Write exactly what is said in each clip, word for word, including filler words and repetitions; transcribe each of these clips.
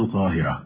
القاهرة.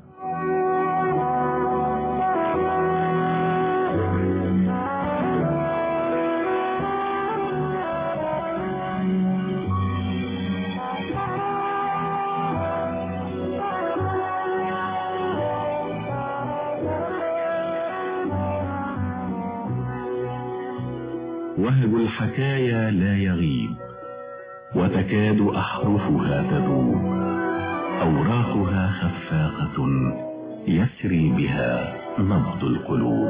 وهج الحكايا لا يغيب، وتكاد أحرفها تذوب، أوراقها خفاقة يسري بها نبض القلوب.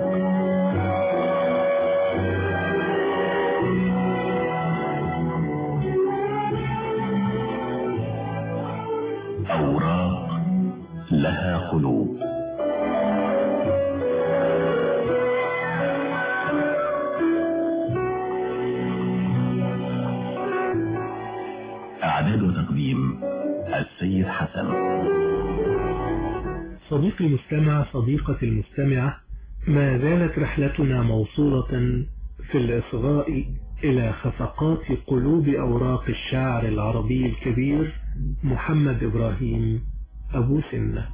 أوراق لها قلوب. إعداد وتقديم السيد حسن. صديقي المستمع، صديقتي المستمعة، ما زالت رحلتنا موصولة في الإصغاء إلى خفقات قلوب أوراق الشاعر العربي الكبير محمد إبراهيم أبو سنة.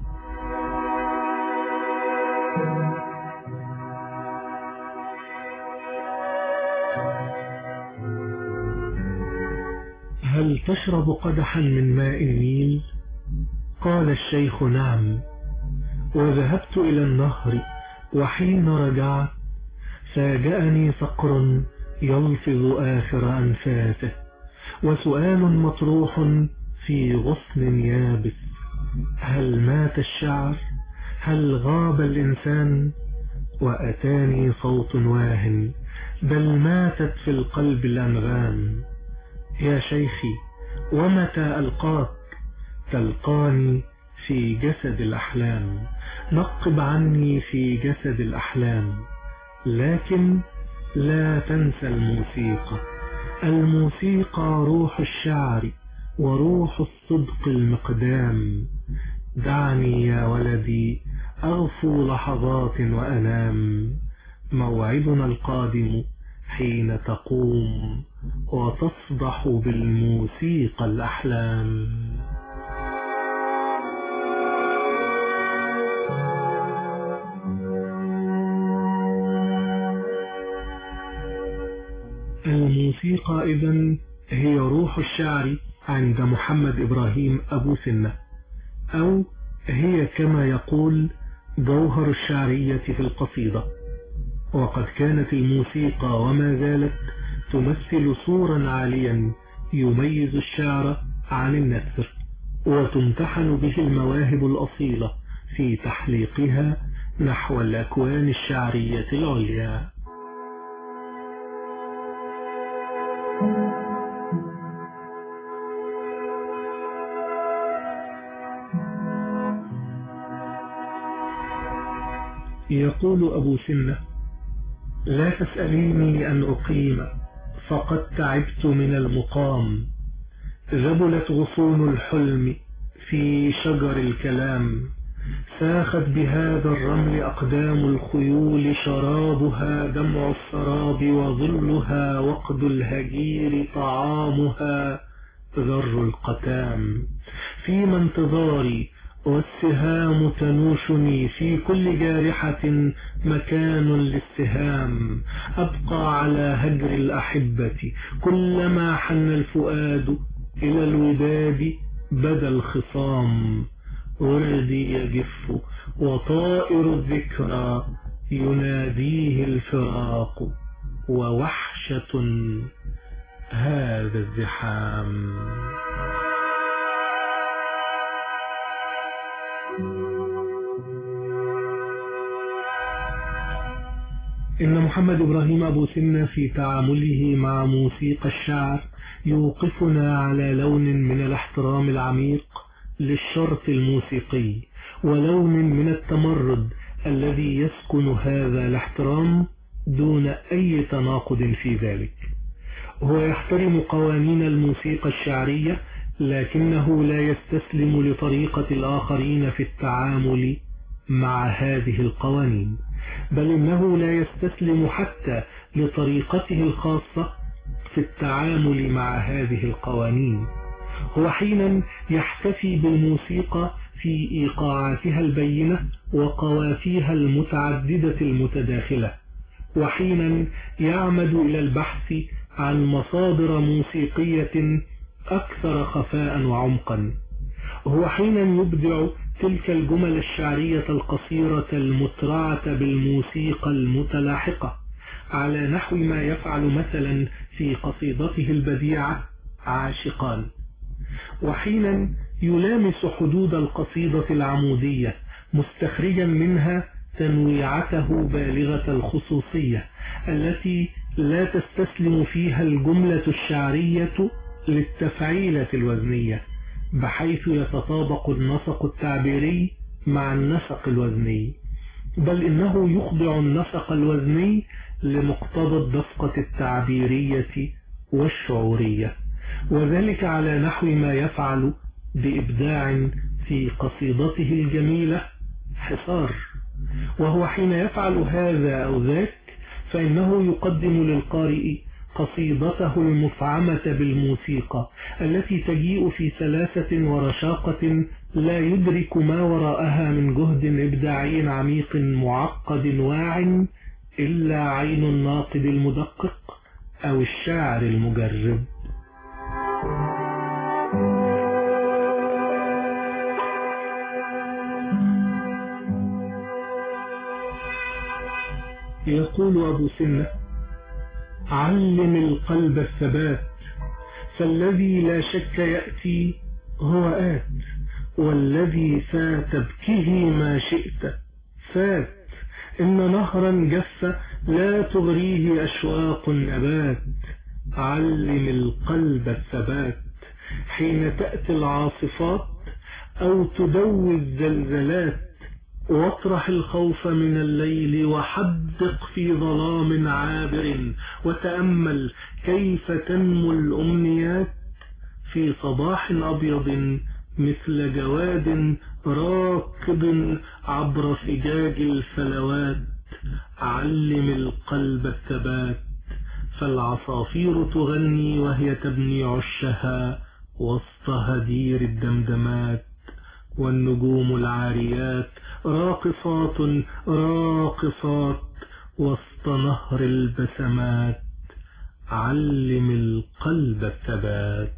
هل تشرب قدحا من ماء النيل؟ قال الشيخ نعم، وذهبت إلى النهر، وحين رجعت فاجأني صقر يلفظ آخر أنفاسه، وسؤال مطروح في غصن يابس: هل مات الشعر؟ هل غاب الإنسان؟ وأتاني صوت واهن: بل ماتت في القلب الأنغام. يا شيخي، ومتى ألقاك؟ تلقاني في جسد الأحلام، نقب عني في جسد الأحلام، لكن لا تنسى الموسيقى. الموسيقى روح الشعر وروح الصدق المقدام. دعني يا ولدي أغفو لحظات وأنام، موعدنا القادم حين تقوم وتصدح بالموسيقى الأحلام. الموسيقى إذن هي روح الشعر عند محمد إبراهيم أبو سنة، أو هي كما يقول جوهر الشعرية في القصيدة. وقد كانت الموسيقى وما زالت تمثل صورا عاليا يميز الشعر عن النثر، وتمتحن به المواهب الأصيلة في تحليقها نحو الأكوان الشعرية العليا. يقول أبو سنة: لا تسأليني أن أقيم، فقد تعبت من المقام. ذبلت غصون الحلم في شجر الكلام، ساخت بهذا الرمل أقدام الخيول، شرابها دمع السراب، وظلها وقد الهجير، طعامها ذر القتام. فيما انتظاري والسهام تنوشني، في كل جارحة مكان للسهام. أبقى على هجر الأحبة، كلما حن الفؤاد إلى الوداد بدا الخصام. وردي يجف وطائر الذكرى يناديه الفراق، ووحشة هذا الزحام. إن محمد إبراهيم أبو سنة في تعامله مع موسيقى الشعر يوقفنا على لون من الاحترام العميق للشرط الموسيقي، ولون من التمرد الذي يسكن هذا الاحترام دون أي تناقض في ذلك. هو يحترم قوانين الموسيقى الشعرية، لكنه لا يستسلم لطريقة الآخرين في التعامل مع هذه القوانين، بل إنه لا يستسلم حتى لطريقته الخاصة في التعامل مع هذه القوانين. هو حينا يحتفي بالموسيقى في إيقاعاتها البينة وقوافيها المتعددة المتداخلة، وحينا يعمد إلى البحث عن مصادر موسيقية أكثر خفاء وعمقا. هو حينا يبدع تلك الجمل الشعرية القصيرة المترعة بالموسيقى المتلاحقة، على نحو ما يفعل مثلا في قصيدته البديعة عاشقان. وحينا يلامس حدود القصيدة العمودية مستخرجا منها تنويعته بالغة الخصوصية التي لا تستسلم فيها الجملة الشعرية للتفعيلة الوزنية، بحيث يتطابق النسق التعبيري مع النسق الوزني، بل إنه يخضع النسق الوزني لمقتضى الدفقة التعبيرية والشعورية، وذلك على نحو ما يفعل بإبداع في قصيدته الجميلة حصار. وهو حين يفعل هذا أو ذاك فإنه يقدم للقارئ قصيدته المفعمة بالموسيقى التي تجيء في سلاسة ورشاقة لا يدرك ما وراءها من جهد إبداعي عميق معقد واع إلا عين الناقد المدقق أو الشاعر المجرب. يقول أبو سنة: علم القلب الثبات، فالذي لا شك يأتي هو آت، والذي فات ابكه ما شئت فات، إن نهرا جف لا تغريه أشواق أبات. علم القلب الثبات حين تأتي العاصفات أو تدوي الزلزلات، واطرح الخوف من الليل وحدق في ظلام عابر، وتأمل كيف تنمو الأمنيات في صباح أبيض مثل جواد راكب عبر فجاج الفلوات. علم القلب الثبات، فالعصافير تغني وهي تبني عشها وسط هدير الدمدمات، والنجوم العاريات راقصات راقصات وسط نهر البسمات. علم القلب الثبات.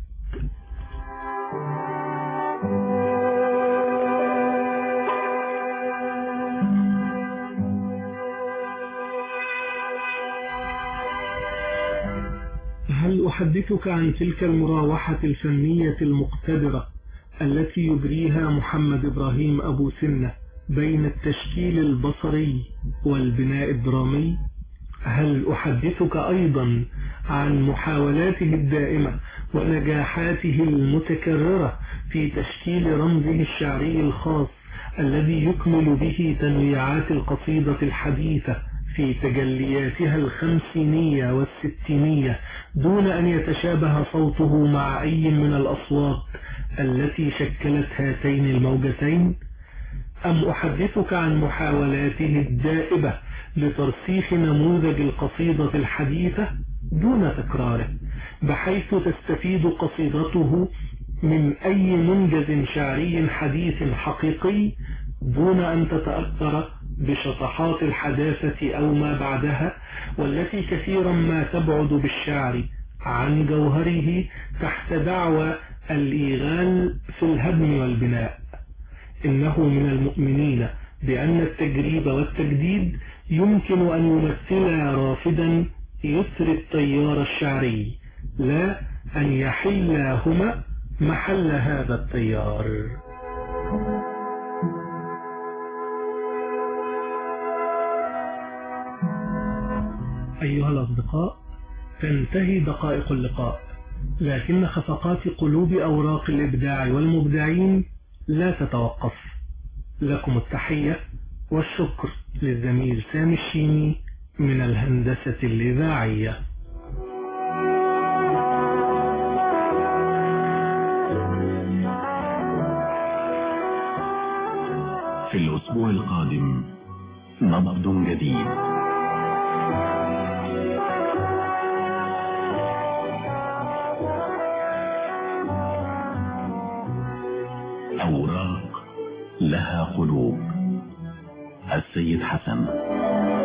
هل أحدثك عن تلك المراوحة الفنية المقتدرة التي يجريها محمد إبراهيم أبو سنة بين التشكيل البصري والبناء الدرامي؟ هل أحدثك أيضا عن محاولاته الدائمة ونجاحاته المتكررة في تشكيل رمزه الشعري الخاص الذي يكمل به تنويعات القصيدة الحديثة في تجلياتها الخمسينية والستينية، دون أن يتشابه صوته مع أي من الأصوات التي شكلت هاتين الموجتين؟ أم أحدثك عن محاولاته الدائبة لترسيخ نموذج القصيدة الحديثة دون تكراره، بحيث تستفيد قصيدته من أي منجز شعري حديث حقيقي دون أن تتأثر بشطحات الحداثة أو ما بعدها، والتي كثيرا ما تبعد بالشعر عن جوهره تحت دعوى الإيغال في الهدم والبناء. إنه من المؤمنين بأن التجريب والتجديد يمكن أن يمثلا رافدا يسري التيار الشعري، لا أن يحلاهما محل هذا التيار. أيها الأصدقاء، تنتهي دقائق اللقاء، لكن خفقات قلوب أوراق الإبداع والمبدعين لا تتوقف. لكم التحية والشكر للزميل سامي الشيمي من الهندسة الإذاعية. في الأسبوع القادم نبض جديد. أوراق الدروب. السيد حسن.